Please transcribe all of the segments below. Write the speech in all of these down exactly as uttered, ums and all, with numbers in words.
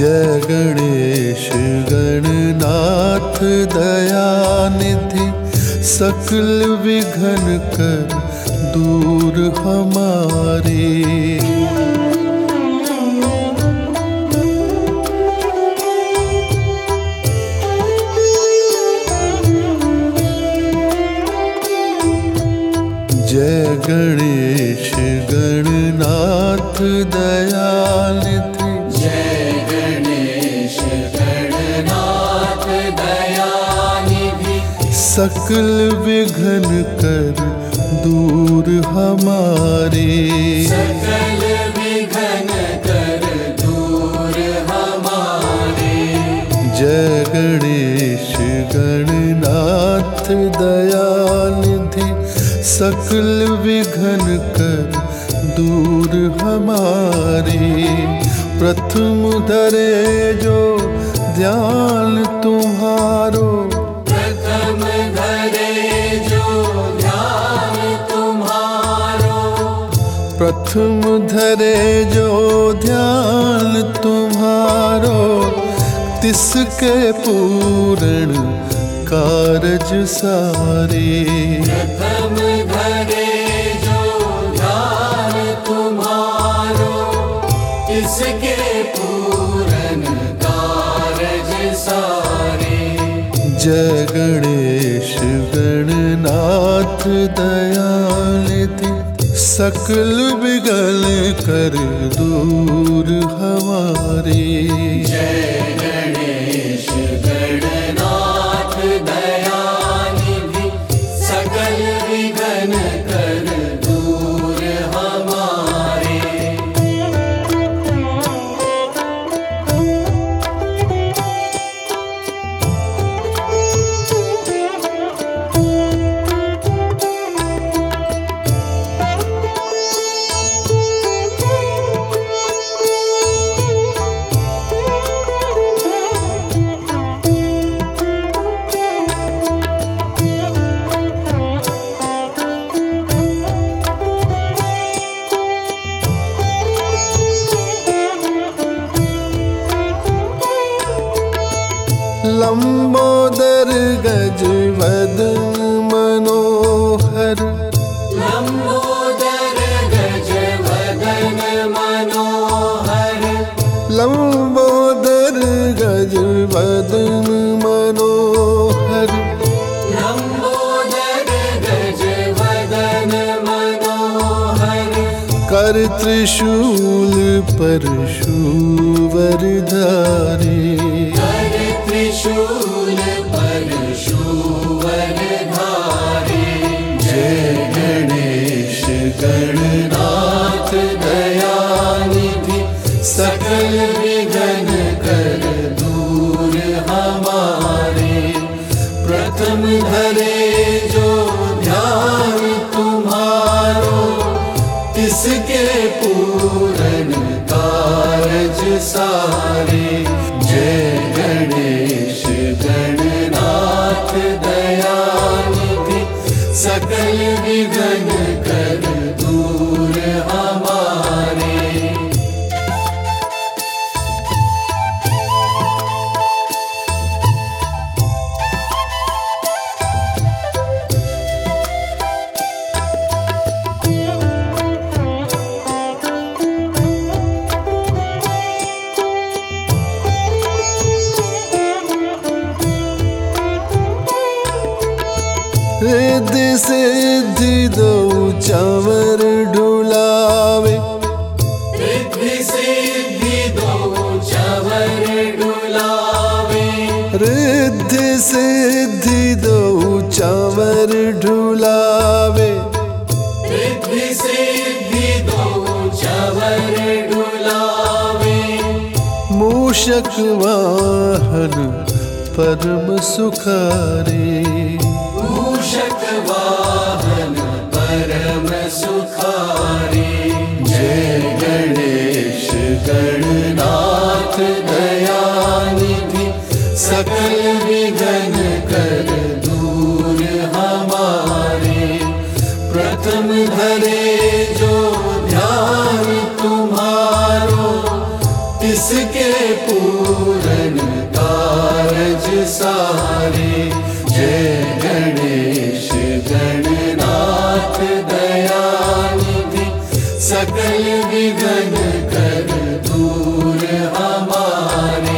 जय गणेश गणनाथ दयानिधि, सकल विघ्न कर दूर हमारे। जय गणेश गणनाथ दयानिधि, जय गणेश गणनाथ दयानिधि, सकल विघ्न कर दूर हमारे। सकल विघ्न कर दूर हमारे। जय गणेश गणनाथ दयानिधि, सकल विघ्न कर दूर हमारे। प्रथम धरे जो ध्यान तुम्हारो, प्रथम धरे जो ध्यान तुम्हारो, प्रथम धरे जो ध्यान तुम्हारो, तिसके पूर्ण कारज सारे। प्रथम धरे जो ध्यान तुम्हारो, इसके पूर्ण कारज सारे। जय गणेश गणनाथ दयानिधि, सकल विघ्न कर दूर हमारे। जय गणेश गणनाथ दयानिधि, सकल विघ्न कर दूर हमारे। लंबोदर गज वदन मनोहर, लंबोदर गज वदन मनोहर, लंबोदर गज वदन मनोहर, लंबोदर गज वदन मनोहर, कर त्रिशूल परशुवर धारे। त्रिशूल परशुवर धारे। जय गणेश गणनाथ दयानिधि, सकल विघ्न कर दूर हमारे। प्रथम धरे जो ध्यान तुम्हारो, इसके पूर्ण कारज सारे। जय गणेश गणनाथ दयानिधि, सकल विघ्न कर दूर हमारे। रिद्धि सिद्धि दो चंवर ढुलावे, रिद्धि सिद्धि दो चंवर ढुलावे, रिद्धि सिद्धि दो चंवर ढुलावे। रिद्धि सिद्धि दो चंवर ढुलावे। मूषक वाहन परम सुखारे, मूषक वाहन परम सुखारे। जय गणेश गणनाथ दयानिधि, सकल विघ्न कर दूर हमारे। प्रथम धरे जो ध्यान तुम्हारो, किसके पूरन कारज सारे। जय गणेश गणनाथ दयानिधि सकल विघ्न कर दूर हमारे।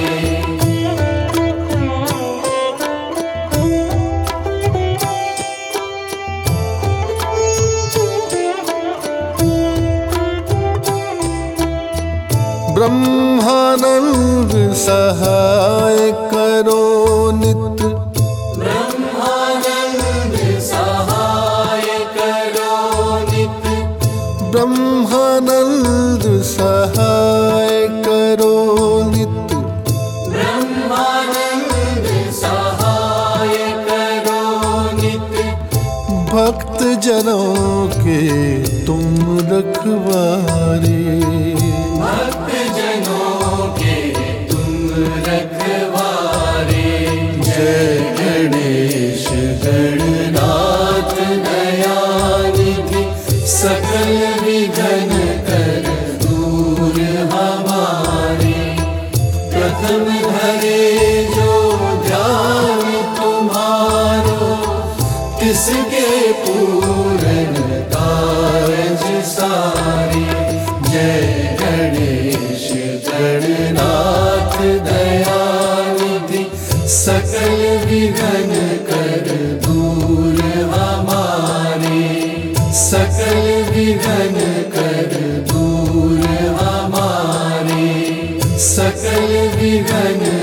ब्रह्मानंद सहाय करो नित्य। ब्रह्मानंद सहाय करो नित्य। ब्रह्मानंद सहाय करो नित्य। ब्रह्मानंद सहाय करो नित्य। भक्त जनों के तुम रखवारे। भक्त जनों के तुम रखवारे। जय गणेश गणनाथ दयानिधि सकल विघ्न कर दूर हमारे। प्रथम धरे जो ध्यान तुम्हारो किसके पूरन कारज सारे। जय गणेश गणनाथ दयानिधि सकल विघ्न कर दूर हमारे। सकल विघ्न कर दूर हमारे। सकल विघ्न